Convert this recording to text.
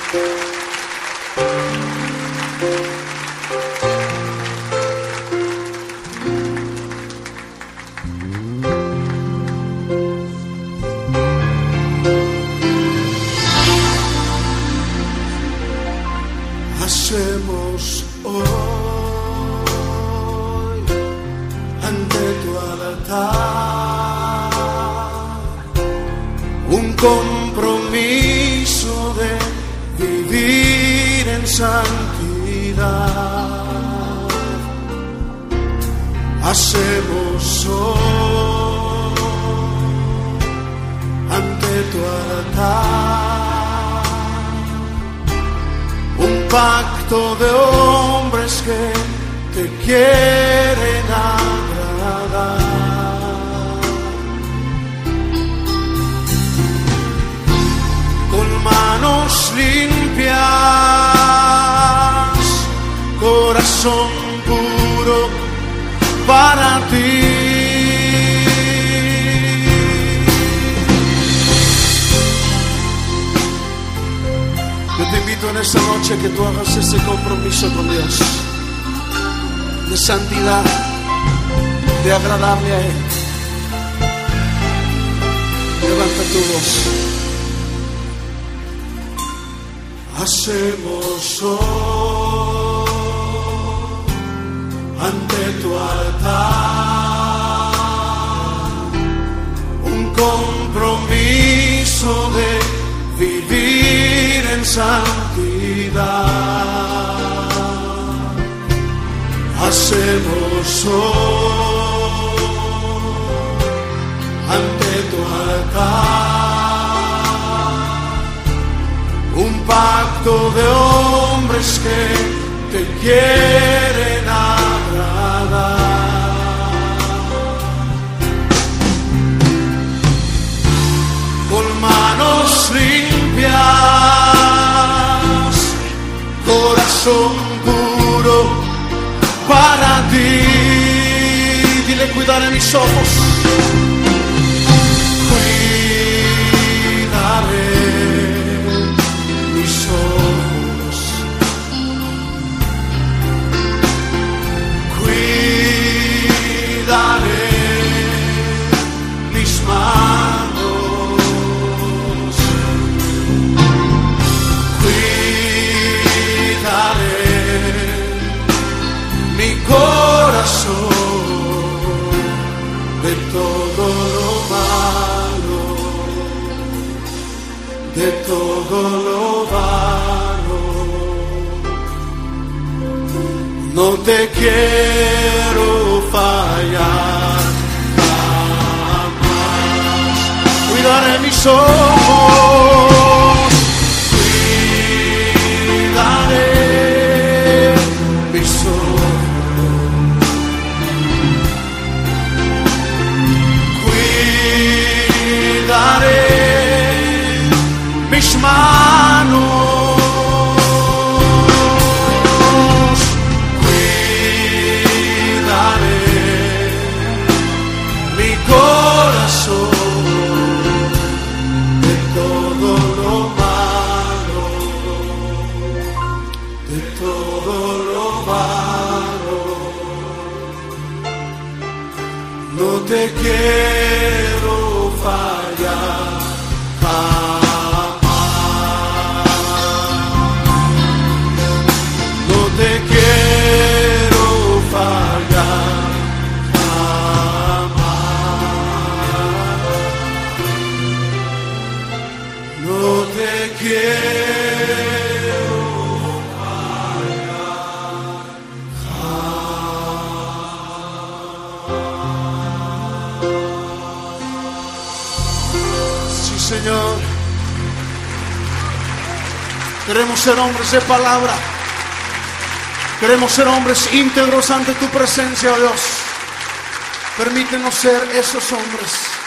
Hacemos hoy ante tu altar un compromiso de vivir en santidad. Hacemos hoy ante tu altar un pacto de hombres que te quieren agradar, con manos limpias, corazón puro para ti. Yo te invito en esta noche que tú hagas ese compromiso con Dios de santidad, de agradarle a Él. Levanta tu voz. Hacemos hoy ante tu altar un compromiso de vivir en santidad. Hacemos hoy ante tu altar un pacto de hombres que te quieren agradar, con manos limpias, corazón puro para ti. Dile: cuidaré mis ojos, cuidaré mis ojos, cuidaré mis manos, cuidaré mi corazón de todo lo malo, de todo lo malo. No te quiero fallar jamás. Cuidaré mis ojos, cuidaré mis ojos, cuidaré mis manos, cuidaré mi corazón de todo lo malo, de todo lo malo. No te quiero fallar jamás. No te quiero fallar jamás. No te quiero fallar jamás. Sí, Señor. Queremos ser hombres de palabra. Queremos ser hombres íntegros ante tu presencia, oh Dios. Permítenos ser esos hombres.